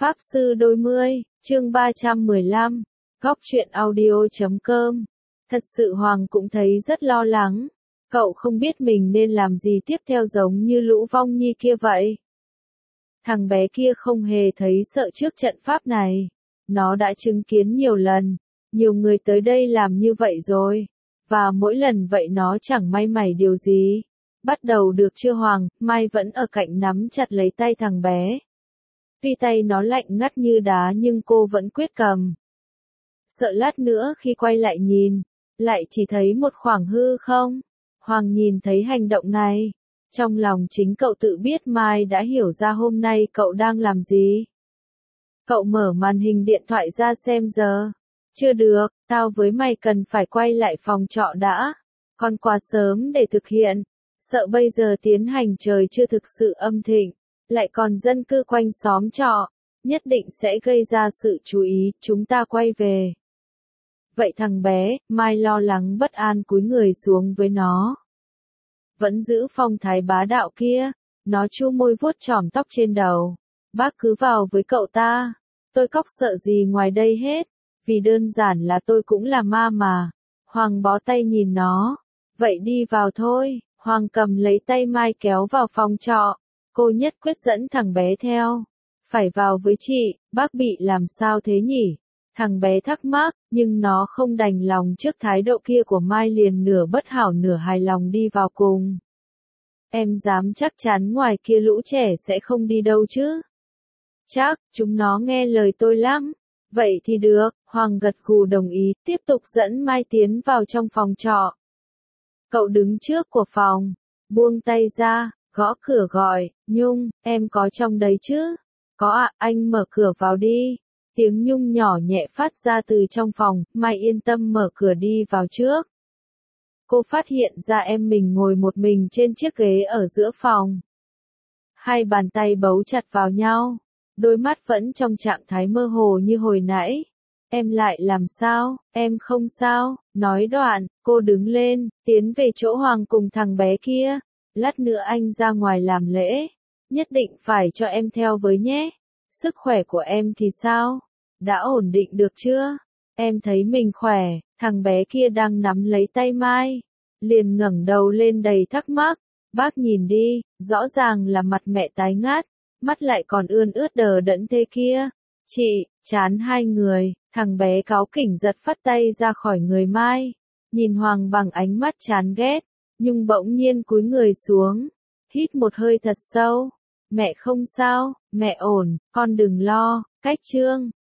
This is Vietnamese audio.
Pháp Sư Đôi Mươi, chương 315, góc truyện audio.com. Thật sự Hoàng cũng thấy rất lo lắng. Cậu không biết mình nên làm gì tiếp theo, giống như Lũ Vong Nhi kia vậy. Thằng bé kia không hề thấy sợ trước trận pháp này. Nó đã chứng kiến nhiều lần, nhiều người tới đây làm như vậy rồi. Và mỗi lần vậy nó chẳng may mày điều gì. Bắt đầu được chưa Hoàng? Mai vẫn ở cạnh nắm chặt lấy tay thằng bé. Tuy tay nó lạnh ngắt như đá nhưng cô vẫn quyết cầm. Sợ lát nữa khi quay lại nhìn, lại chỉ thấy một khoảng hư không. Hoàng nhìn thấy hành động này. Trong lòng chính cậu tự biết Mai đã hiểu ra hôm nay cậu đang làm gì. Cậu mở màn hình điện thoại ra xem giờ. Chưa được, tao với mày cần phải quay lại phòng trọ đã. Còn quá sớm để thực hiện. Sợ bây giờ tiến hành trời chưa thực sự âm thịnh. Lại còn dân cư quanh xóm trọ. Nhất định sẽ gây ra sự chú ý, chúng ta quay về. Vậy thằng bé, Mai lo lắng bất an cúi người xuống với nó. Vẫn giữ phong thái bá đạo kia. Nó chu môi vuốt chòm tóc trên đầu. Bác cứ vào với cậu ta. Tôi cóc sợ gì ngoài đây hết. Vì đơn giản là tôi cũng là ma mà. Hoàng bó tay nhìn nó. Vậy đi vào thôi. Hoàng cầm lấy tay Mai kéo vào phòng trọ. Cô nhất quyết dẫn thằng bé theo. Phải vào với chị, bác bị làm sao thế nhỉ? Thằng bé thắc mắc, nhưng nó không đành lòng trước thái độ kia của Mai, liền nửa bất hảo nửa hài lòng đi vào cùng. Em dám chắc chắn ngoài kia lũ trẻ sẽ không đi đâu chứ? Chắc, chúng nó nghe lời tôi lắm. Vậy thì được, Hoàng gật gù đồng ý, tiếp tục dẫn Mai tiến vào trong phòng trọ. Cậu đứng trước của phòng, buông tay ra, gõ cửa gọi, Nhung, em có trong đấy chứ? Có ạ, anh mở cửa vào đi. Tiếng Nhung nhỏ nhẹ phát ra từ trong phòng, Mai yên tâm mở cửa đi vào trước. Cô phát hiện ra em mình ngồi một mình trên chiếc ghế ở giữa phòng. Hai bàn tay bấu chặt vào nhau, đôi mắt vẫn trong trạng thái mơ hồ như hồi nãy. Em lại làm sao? Em không sao. Nói đoạn, cô đứng lên, tiến về chỗ Hoàng cùng thằng bé kia. Lát nữa anh ra ngoài làm lễ. Nhất định phải cho em theo với nhé. Sức khỏe của em thì sao? Đã ổn định được chưa? Em thấy mình khỏe. Thằng bé kia đang nắm lấy tay Mai. Liền ngẩng đầu lên đầy thắc mắc. Bác nhìn đi, rõ ràng là mặt mẹ tái ngát. Mắt lại còn ươn ướt đờ đẫn thế kia. Chị, chán hai người. Thằng bé cáu kỉnh giật phắt tay ra khỏi người Mai. Nhìn Hoàng bằng ánh mắt chán ghét. Nhưng bỗng nhiên cúi người xuống. Hít một hơi thật sâu. Mẹ không sao, mẹ ổn, con đừng lo. Cách Trương,